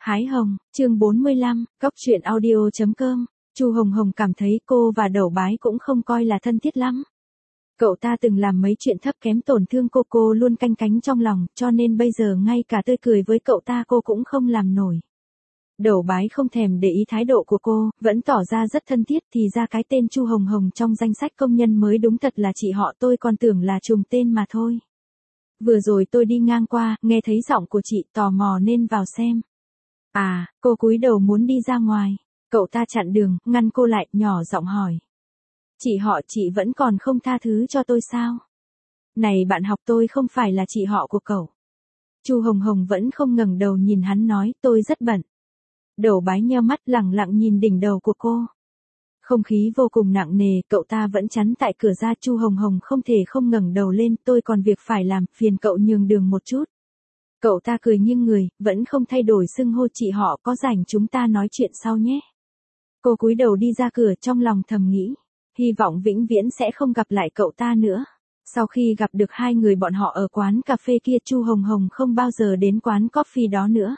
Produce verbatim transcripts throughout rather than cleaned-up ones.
Hái hồng, chương bốn mươi lăm, Cóc truyện audio chấm com. Chu Hồng Hồng cảm thấy cô và Đẩu Bái cũng không coi là thân thiết lắm. Cậu ta từng làm mấy chuyện thấp kém tổn thương cô, cô luôn canh cánh trong lòng, cho nên bây giờ ngay cả tươi cười với cậu ta cô cũng không làm nổi. Đẩu Bái không thèm để ý thái độ của cô, vẫn tỏ ra rất thân thiết, thì ra cái tên Chu Hồng Hồng trong danh sách công nhân mới đúng thật là chị họ, tôi còn tưởng là trùng tên mà thôi. Vừa rồi tôi đi ngang qua, nghe thấy giọng của chị, tò mò nên vào xem. À, cô cúi đầu muốn đi ra ngoài. Cậu ta chặn đường, ngăn cô lại, nhỏ giọng hỏi. Chị họ, chị vẫn còn không tha thứ cho tôi sao? Này bạn học, tôi không phải là chị họ của cậu. Chu Hồng Hồng vẫn không ngẩng đầu nhìn hắn nói, tôi rất bận. Đẩu Bái nheo mắt lẳng lặng nhìn đỉnh đầu của cô. Không khí vô cùng nặng nề, cậu ta vẫn chắn tại cửa ra. Chu Hồng Hồng không thể không ngẩng đầu lên, tôi còn việc phải làm, phiền cậu nhường đường một chút. Cậu ta cười nghiêng người, vẫn không thay đổi xưng hô chị họ, có rảnh chúng ta nói chuyện sau nhé. Cô cúi đầu đi ra cửa, trong lòng thầm nghĩ, hy vọng vĩnh viễn sẽ không gặp lại cậu ta nữa. Sau khi gặp được hai người bọn họ ở quán cà phê kia, Chu Hồng Hồng không bao giờ đến quán coffee đó nữa.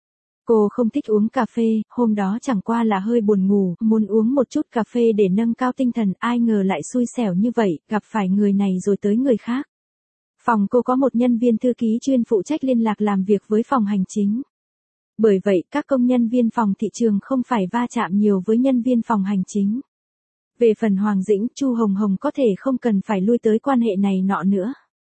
Cô không thích uống cà phê, hôm đó chẳng qua là hơi buồn ngủ, muốn uống một chút cà phê để nâng cao tinh thần, ai ngờ lại xui xẻo như vậy, gặp phải người này rồi tới người khác. Phòng cô có một nhân viên thư ký chuyên phụ trách liên lạc làm việc với phòng hành chính. Bởi vậy, các công nhân viên phòng thị trường không phải va chạm nhiều với nhân viên phòng hành chính. Về phần Hoàng Dĩnh, Chu Hồng Hồng có thể không cần phải lui tới quan hệ này nọ nữa.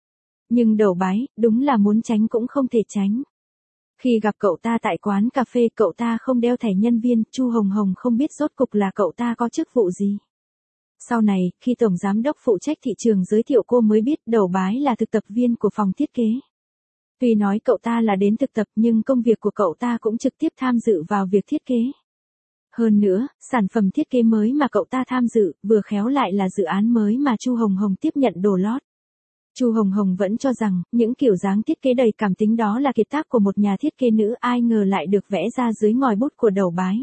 Nhưng Đẩu Bái, đúng là muốn tránh cũng không thể tránh. Khi gặp cậu ta tại quán cà phê, cậu ta không đeo thẻ nhân viên, Chu Hồng Hồng không biết rốt cục là cậu ta có chức vụ gì. Sau này, khi Tổng Giám đốc phụ trách thị trường giới thiệu cô mới biết Đẩu Bái là thực tập viên của phòng thiết kế. Tuy nói cậu ta là đến thực tập nhưng công việc của cậu ta cũng trực tiếp tham dự vào việc thiết kế. Hơn nữa, sản phẩm thiết kế mới mà cậu ta tham dự, vừa khéo lại là dự án mới mà Chu Hồng Hồng tiếp nhận đồ lót. Chu Hồng Hồng vẫn cho rằng, những kiểu dáng thiết kế đầy cảm tính đó là kiệt tác của một nhà thiết kế nữ, ai ngờ lại được vẽ ra dưới ngòi bút của Đẩu Bái.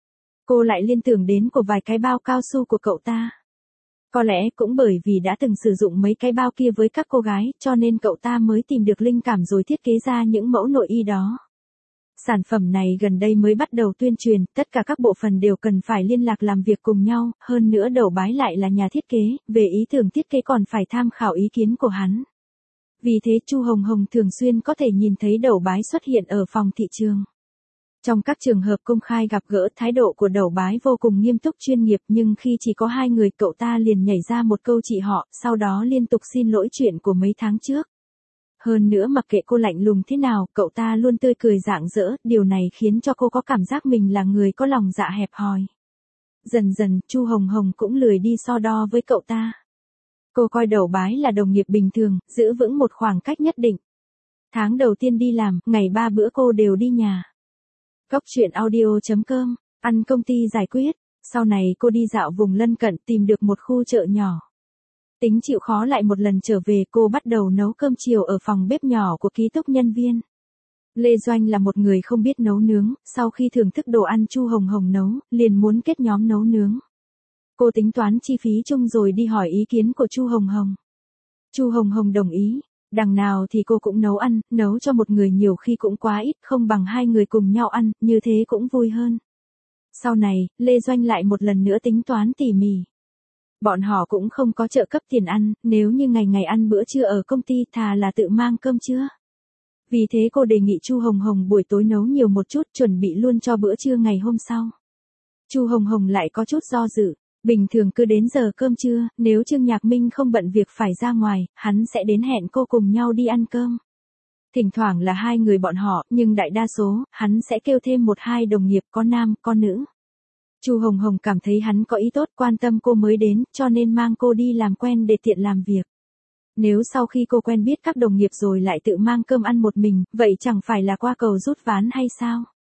Cô lại liên tưởng đến của vài cái bao cao su của cậu ta. Có lẽ cũng bởi vì đã từng sử dụng mấy cái bao kia với các cô gái, cho nên cậu ta mới tìm được linh cảm rồi thiết kế ra những mẫu nội y đó. Sản phẩm này gần đây mới bắt đầu tuyên truyền, tất cả các bộ phận đều cần phải liên lạc làm việc cùng nhau, hơn nữa Đẩu Bái lại là nhà thiết kế, về ý tưởng thiết kế còn phải tham khảo ý kiến của hắn. Vì thế Chu Hồng Hồng thường xuyên có thể nhìn thấy Đẩu Bái xuất hiện ở phòng thị trường. Trong các trường hợp công khai gặp gỡ, thái độ của Đẩu Bái vô cùng nghiêm túc chuyên nghiệp, nhưng khi chỉ có hai người, cậu ta liền nhảy ra một câu chị họ, sau đó liên tục xin lỗi chuyện của mấy tháng trước. Hơn nữa mặc kệ cô lạnh lùng thế nào, cậu ta luôn tươi cười rạng rỡ, điều này khiến cho cô có cảm giác mình là người có lòng dạ hẹp hòi. Dần dần, Chu Hồng Hồng cũng lười đi so đo với cậu ta. Cô coi Đẩu Bái là đồng nghiệp bình thường, giữ vững một khoảng cách nhất định. Tháng đầu tiên đi làm, ngày ba bữa cô đều đi nhà. Cóc truyện audio chấm com, ăn công ty giải quyết. Sau này cô đi dạo vùng lân cận, tìm được một khu chợ nhỏ. Tính chịu khó lại một lần trở về, cô bắt đầu nấu cơm chiều ở phòng bếp nhỏ của ký túc nhân viên. Lê Doanh là một người không biết nấu nướng, sau khi thưởng thức đồ ăn Chu Hồng Hồng nấu, liền muốn kết nhóm nấu nướng. Cô tính toán chi phí chung rồi đi hỏi ý kiến của Chu Hồng Hồng. Chu Hồng Hồng đồng ý, đằng nào thì cô cũng nấu ăn, nấu cho một người nhiều khi cũng quá ít, không bằng hai người cùng nhau ăn, như thế cũng vui hơn. Sau này, Lê Doanh lại một lần nữa tính toán tỉ mỉ. Bọn họ cũng không có trợ cấp tiền ăn, nếu như ngày ngày ăn bữa trưa ở công ty, thà là tự mang cơm trưa. Vì thế cô đề nghị Chu Hồng Hồng buổi tối nấu nhiều một chút, chuẩn bị luôn cho bữa trưa ngày hôm sau. Chu Hồng Hồng lại có chút do dự, bình thường cứ đến giờ cơm trưa, nếu Trương Nhạc Minh không bận việc phải ra ngoài, hắn sẽ đến hẹn cô cùng nhau đi ăn cơm. Thỉnh thoảng là hai người bọn họ, nhưng đại đa số, hắn sẽ kêu thêm một hai đồng nghiệp, có nam, có nữ. Chu Hồng Hồng cảm thấy hắn có ý tốt, quan tâm cô mới đến, cho nên mang cô đi làm quen để tiện làm việc. Nếu sau khi cô quen biết các đồng nghiệp rồi lại tự mang cơm ăn một mình, vậy chẳng phải là qua cầu rút ván hay sao?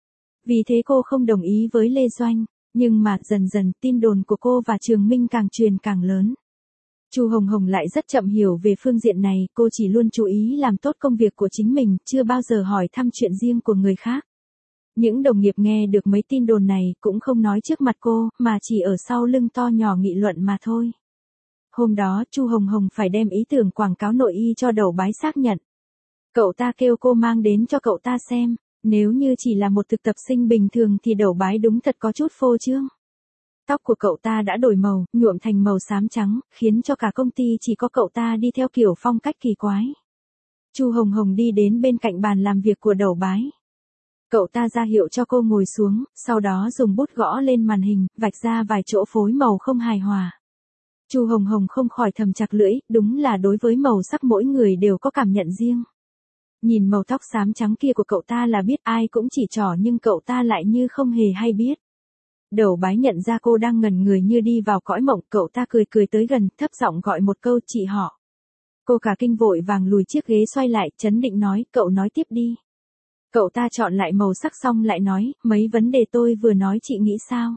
Vì thế cô không đồng ý với Lê Doanh, nhưng mà dần dần tin đồn của cô và Trường Minh càng truyền càng lớn. Chu Hồng Hồng lại rất chậm hiểu về phương diện này, cô chỉ luôn chú ý làm tốt công việc của chính mình, chưa bao giờ hỏi thăm chuyện riêng của người khác. Những đồng nghiệp nghe được mấy tin đồn này cũng không nói trước mặt cô, mà chỉ ở sau lưng to nhỏ nghị luận mà thôi. Hôm đó, Chu Hồng Hồng phải đem ý tưởng quảng cáo nội y cho Đẩu Bái xác nhận. Cậu ta kêu cô mang đến cho cậu ta xem, Nếu như chỉ là một thực tập sinh bình thường thì Đẩu Bái đúng thật có chút phô trương. Tóc của cậu ta đã đổi màu, nhuộm thành màu xám trắng, khiến cho cả công ty chỉ có cậu ta đi theo kiểu phong cách kỳ quái. Chu Hồng Hồng đi đến bên cạnh bàn làm việc của Đẩu Bái. Cậu ta ra hiệu cho cô ngồi xuống, sau đó dùng bút gõ lên màn hình, vạch ra vài chỗ phối màu không hài hòa. Chu Hồng Hồng không khỏi thầm chặt lưỡi, đúng là đối với màu sắc mỗi người đều có cảm nhận riêng. Nhìn màu tóc xám trắng kia của cậu ta là biết ai cũng chỉ trỏ nhưng cậu ta lại như không hề hay biết. Đẩu Bái nhận ra cô đang ngẩn người như đi vào cõi mộng, cậu ta cười cười tới gần, thấp giọng gọi một câu chị họ. Cô cả kinh vội vàng lùi chiếc ghế xoay lại, chấn định nói, cậu nói tiếp đi. Cậu ta chọn lại màu sắc xong lại nói, mấy vấn đề tôi vừa nói chị nghĩ sao?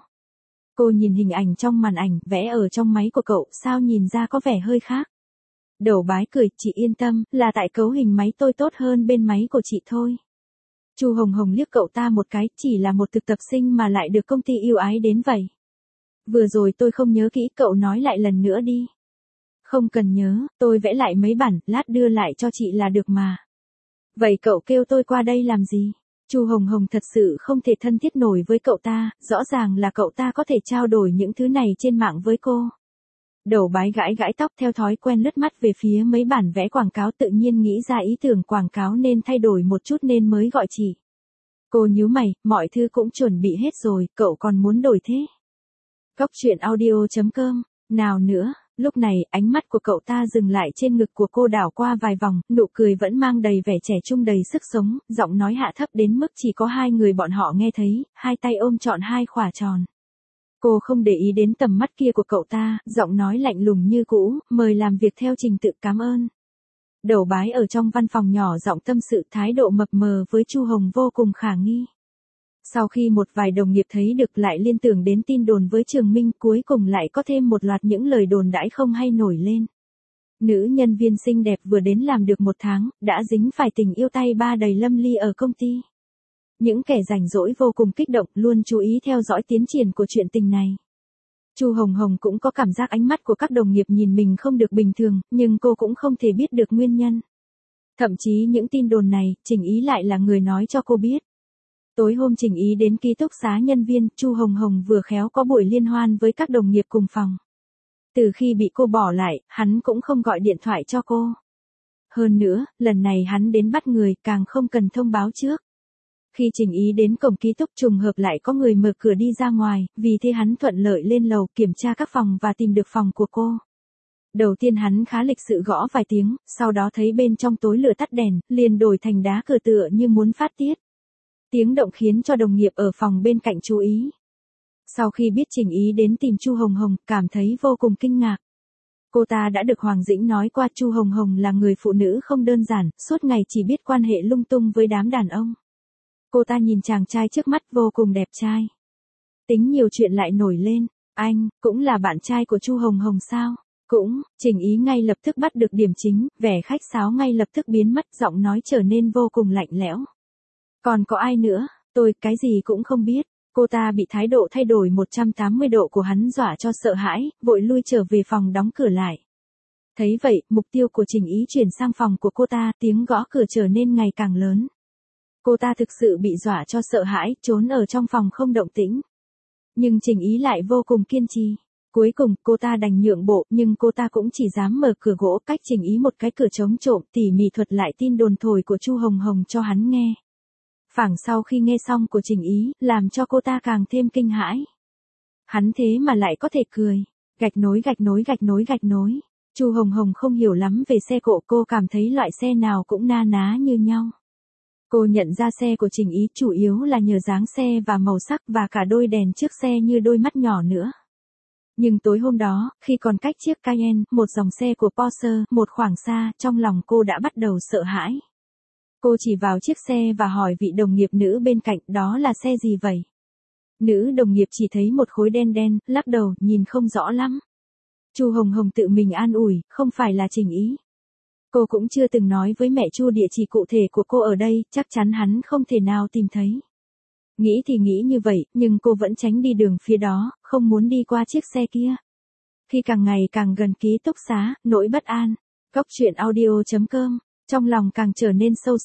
Cô nhìn hình ảnh trong màn ảnh, vẽ ở trong máy của cậu, sao nhìn ra có vẻ hơi khác. Đẩu Bái cười, chị yên tâm, là tại cấu hình máy tôi tốt hơn bên máy của chị thôi. Chu Hồng Hồng liếc cậu ta một cái, chỉ là một thực tập sinh mà lại được công ty yêu ái đến vậy. Vừa rồi tôi không nhớ kỹ, cậu nói lại lần nữa đi. Không cần nhớ, tôi vẽ lại mấy bản, lát đưa lại cho chị là được mà. Vậy cậu kêu tôi qua đây làm gì? Chu Hồng Hồng thật sự không thể thân thiết nổi với cậu ta, rõ ràng là cậu ta có thể trao đổi những thứ này trên mạng với cô. Đẩu Bái gãi gãi tóc theo thói quen lướt mắt về phía mấy bản vẽ quảng cáo, tự nhiên nghĩ ra ý tưởng quảng cáo nên thay đổi một chút nên mới gọi chị. Cô nhíu mày, mọi thứ cũng chuẩn bị hết rồi, cậu còn muốn đổi thế? Cóc truyện audio chấm com, nào nữa, lúc này ánh mắt của cậu ta dừng lại trên ngực của cô đảo qua vài vòng, nụ cười vẫn mang đầy vẻ trẻ trung đầy sức sống, giọng nói hạ thấp đến mức chỉ có hai người bọn họ nghe thấy, hai tay ôm trọn hai khỏa tròn. Cô không để ý đến tầm mắt kia của cậu ta, giọng nói lạnh lùng như cũ, mời làm việc theo trình tự, cảm ơn. Đẩu Bái ở trong văn phòng nhỏ giọng tâm sự, thái độ mập mờ với Chu Hồng vô cùng khả nghi. Sau khi một vài đồng nghiệp thấy được lại liên tưởng đến tin đồn với Trường Minh, cuối cùng lại có thêm một loạt những lời đồn đãi không hay nổi lên. Nữ nhân viên xinh đẹp vừa đến làm được một tháng, đã dính phải tình yêu tay ba đầy lâm ly ở công ty. Những kẻ rảnh rỗi vô cùng kích động, luôn chú ý theo dõi tiến triển của chuyện tình này. Chu Hồng Hồng cũng có cảm giác ánh mắt của các đồng nghiệp nhìn mình không được bình thường, nhưng cô cũng không thể biết được nguyên nhân. Thậm chí những tin đồn này, Trình Ý lại là người nói cho cô biết. Tối hôm Trình Ý đến ký túc xá nhân viên, Chu Hồng Hồng vừa khéo có buổi liên hoan với các đồng nghiệp cùng phòng. Từ khi bị cô bỏ lại, hắn cũng không gọi điện thoại cho cô. Hơn nữa, lần này hắn đến bắt người, càng không cần thông báo trước. Khi Trình Ý đến cổng ký túc trùng hợp lại có người mở cửa đi ra ngoài, vì thế hắn thuận lợi lên lầu kiểm tra các phòng và tìm được phòng của cô. Đầu tiên hắn khá lịch sự gõ vài tiếng, sau đó thấy bên trong tối lửa tắt đèn, liền đổi thành đá cửa tựa như muốn phát tiết. Tiếng động khiến cho đồng nghiệp ở phòng bên cạnh chú ý. Sau khi biết Trình Ý đến tìm Chu Hồng Hồng, cảm thấy vô cùng kinh ngạc. Cô ta đã được Hoàng Dĩnh nói qua Chu Hồng Hồng là người phụ nữ không đơn giản, suốt ngày chỉ biết quan hệ lung tung với đám đàn ông. Cô ta nhìn chàng trai trước mắt vô cùng đẹp trai. Tính nhiều chuyện lại nổi lên, anh, cũng là bạn trai của Chu Hồng Hồng sao? Cũng, Trình Ý ngay lập tức bắt được điểm chính, vẻ khách sáo ngay lập tức biến mất, giọng nói trở nên vô cùng lạnh lẽo. Còn có ai nữa, tôi cái gì cũng không biết. Cô ta bị thái độ thay đổi một trăm tám mươi độ của hắn dọa cho sợ hãi, vội lui trở về phòng đóng cửa lại. Thấy vậy, mục tiêu của Trình Ý chuyển sang phòng của cô ta, tiếng gõ cửa trở nên ngày càng lớn. Cô ta thực sự bị dọa cho sợ hãi, trốn ở trong phòng không động tĩnh. Nhưng Trình Ý lại vô cùng kiên trì. Cuối cùng, cô ta đành nhượng bộ, nhưng cô ta cũng chỉ dám mở cửa gỗ cách Trình Ý một cái cửa chống trộm, tỉ mỉ thuật lại tin đồn thổi của Chu Hồng Hồng cho hắn nghe. Phảng sau khi nghe xong của Trình Ý, làm cho cô ta càng thêm kinh hãi. Hắn thế mà lại có thể cười. Gạch nối gạch nối gạch nối gạch nối. Chu Hồng Hồng không hiểu lắm về xe cộ, cô cảm thấy loại xe nào cũng na ná như nhau. Cô nhận ra xe của Trình Ý chủ yếu là nhờ dáng xe và màu sắc và cả đôi đèn trước xe như đôi mắt nhỏ nữa. Nhưng tối hôm đó, khi còn cách chiếc Cayenne, một dòng xe của Porsche, một khoảng xa, trong lòng cô đã bắt đầu sợ hãi. Cô chỉ vào chiếc xe và hỏi vị đồng nghiệp nữ bên cạnh, đó là xe gì vậy? Nữ đồng nghiệp chỉ thấy một khối đen đen, lắc đầu, nhìn không rõ lắm. Chu Hồng Hồng tự mình an ủi, không phải là Trình Ý. Cô cũng chưa từng nói với mẹ Chu địa chỉ cụ thể của cô ở đây, chắc chắn hắn không thể nào tìm thấy. Nghĩ thì nghĩ như vậy, nhưng cô vẫn tránh đi đường phía đó, không muốn đi qua chiếc xe kia. Khi càng ngày càng gần ký túc xá, nỗi bất an. Cóc truyện audio chấm com, trong lòng càng trở nên sâu sắc.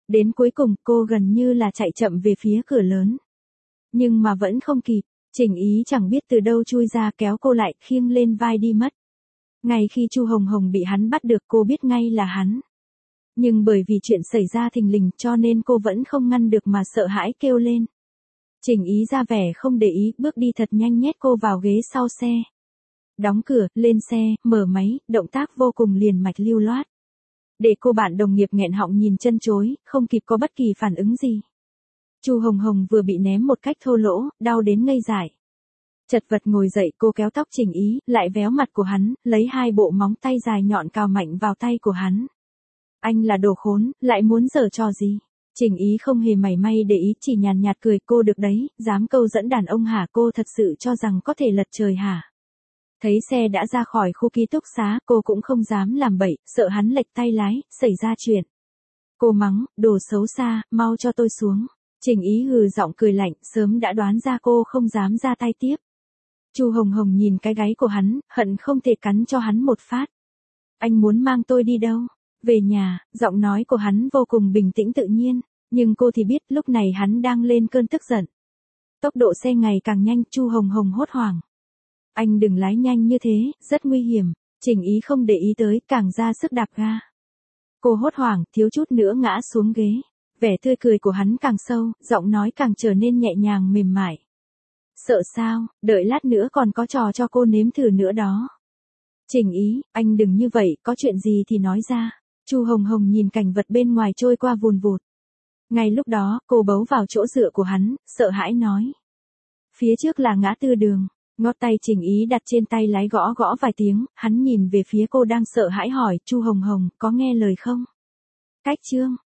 Đến cuối cùng cô gần như là chạy chậm về phía cửa lớn. Nhưng mà vẫn không kịp, Trình Ý chẳng biết từ đâu chui ra kéo cô lại khiêng lên vai đi mất. Ngay khi Chu Hồng Hồng bị hắn bắt được cô biết ngay là hắn. Nhưng bởi vì chuyện xảy ra thình lình cho nên cô vẫn không ngăn được mà sợ hãi kêu lên. Trình Ý ra vẻ không để ý, bước đi thật nhanh nhét cô vào ghế sau xe. Đóng cửa, lên xe, mở máy, động tác vô cùng liền mạch lưu loát. Để cô bạn đồng nghiệp nghẹn họng nhìn chân chối, không kịp có bất kỳ phản ứng gì. Chu Hồng Hồng vừa bị ném một cách thô lỗ, đau đến ngây dại. Chật vật ngồi dậy cô kéo tóc Trình Ý, lại véo mặt của hắn, lấy hai bộ móng tay dài nhọn cào mạnh vào tay của hắn. Anh là đồ khốn, lại muốn giở trò gì? Trình Ý không hề mảy may để ý, chỉ nhàn nhạt cười, cô được đấy, dám câu dẫn đàn ông hả? Cô thật sự cho rằng có thể lật trời hả? Thấy xe đã ra khỏi khu ký túc xá, cô cũng không dám làm bậy, sợ hắn lệch tay lái, xảy ra chuyện. Cô mắng, đồ xấu xa, mau cho tôi xuống. Trình Ý hừ giọng cười lạnh, sớm đã đoán ra cô không dám ra tay tiếp. Chu Hồng Hồng nhìn cái gáy của hắn, hận không thể cắn cho hắn một phát. Anh muốn mang tôi đi đâu? Về nhà. Giọng nói của hắn vô cùng bình tĩnh tự nhiên, nhưng cô thì biết lúc này hắn đang lên cơn tức giận. Tốc độ xe ngày càng nhanh, Chu Hồng Hồng hốt hoảng. Anh đừng lái nhanh như thế, rất nguy hiểm. Trình Ý không để ý tới, càng ra sức đạp ga. Cô hốt hoảng, thiếu chút nữa ngã xuống ghế. Vẻ tươi cười của hắn càng sâu, giọng nói càng trở nên nhẹ nhàng mềm mại. Sợ sao, đợi lát nữa còn có trò cho cô nếm thử nữa đó. Trình Ý, anh đừng như vậy, có chuyện gì thì nói ra. Chu Hồng Hồng nhìn cảnh vật bên ngoài trôi qua vùn vụt. Ngay lúc đó, cô bấu vào chỗ dựa của hắn, sợ hãi nói. Phía trước là ngã tư đường. Ngót tay Trình Ý đặt trên tay lái gõ gõ vài tiếng, hắn nhìn về phía cô đang sợ hãi hỏi, Chu Hồng Hồng, có nghe lời không? Cách chương.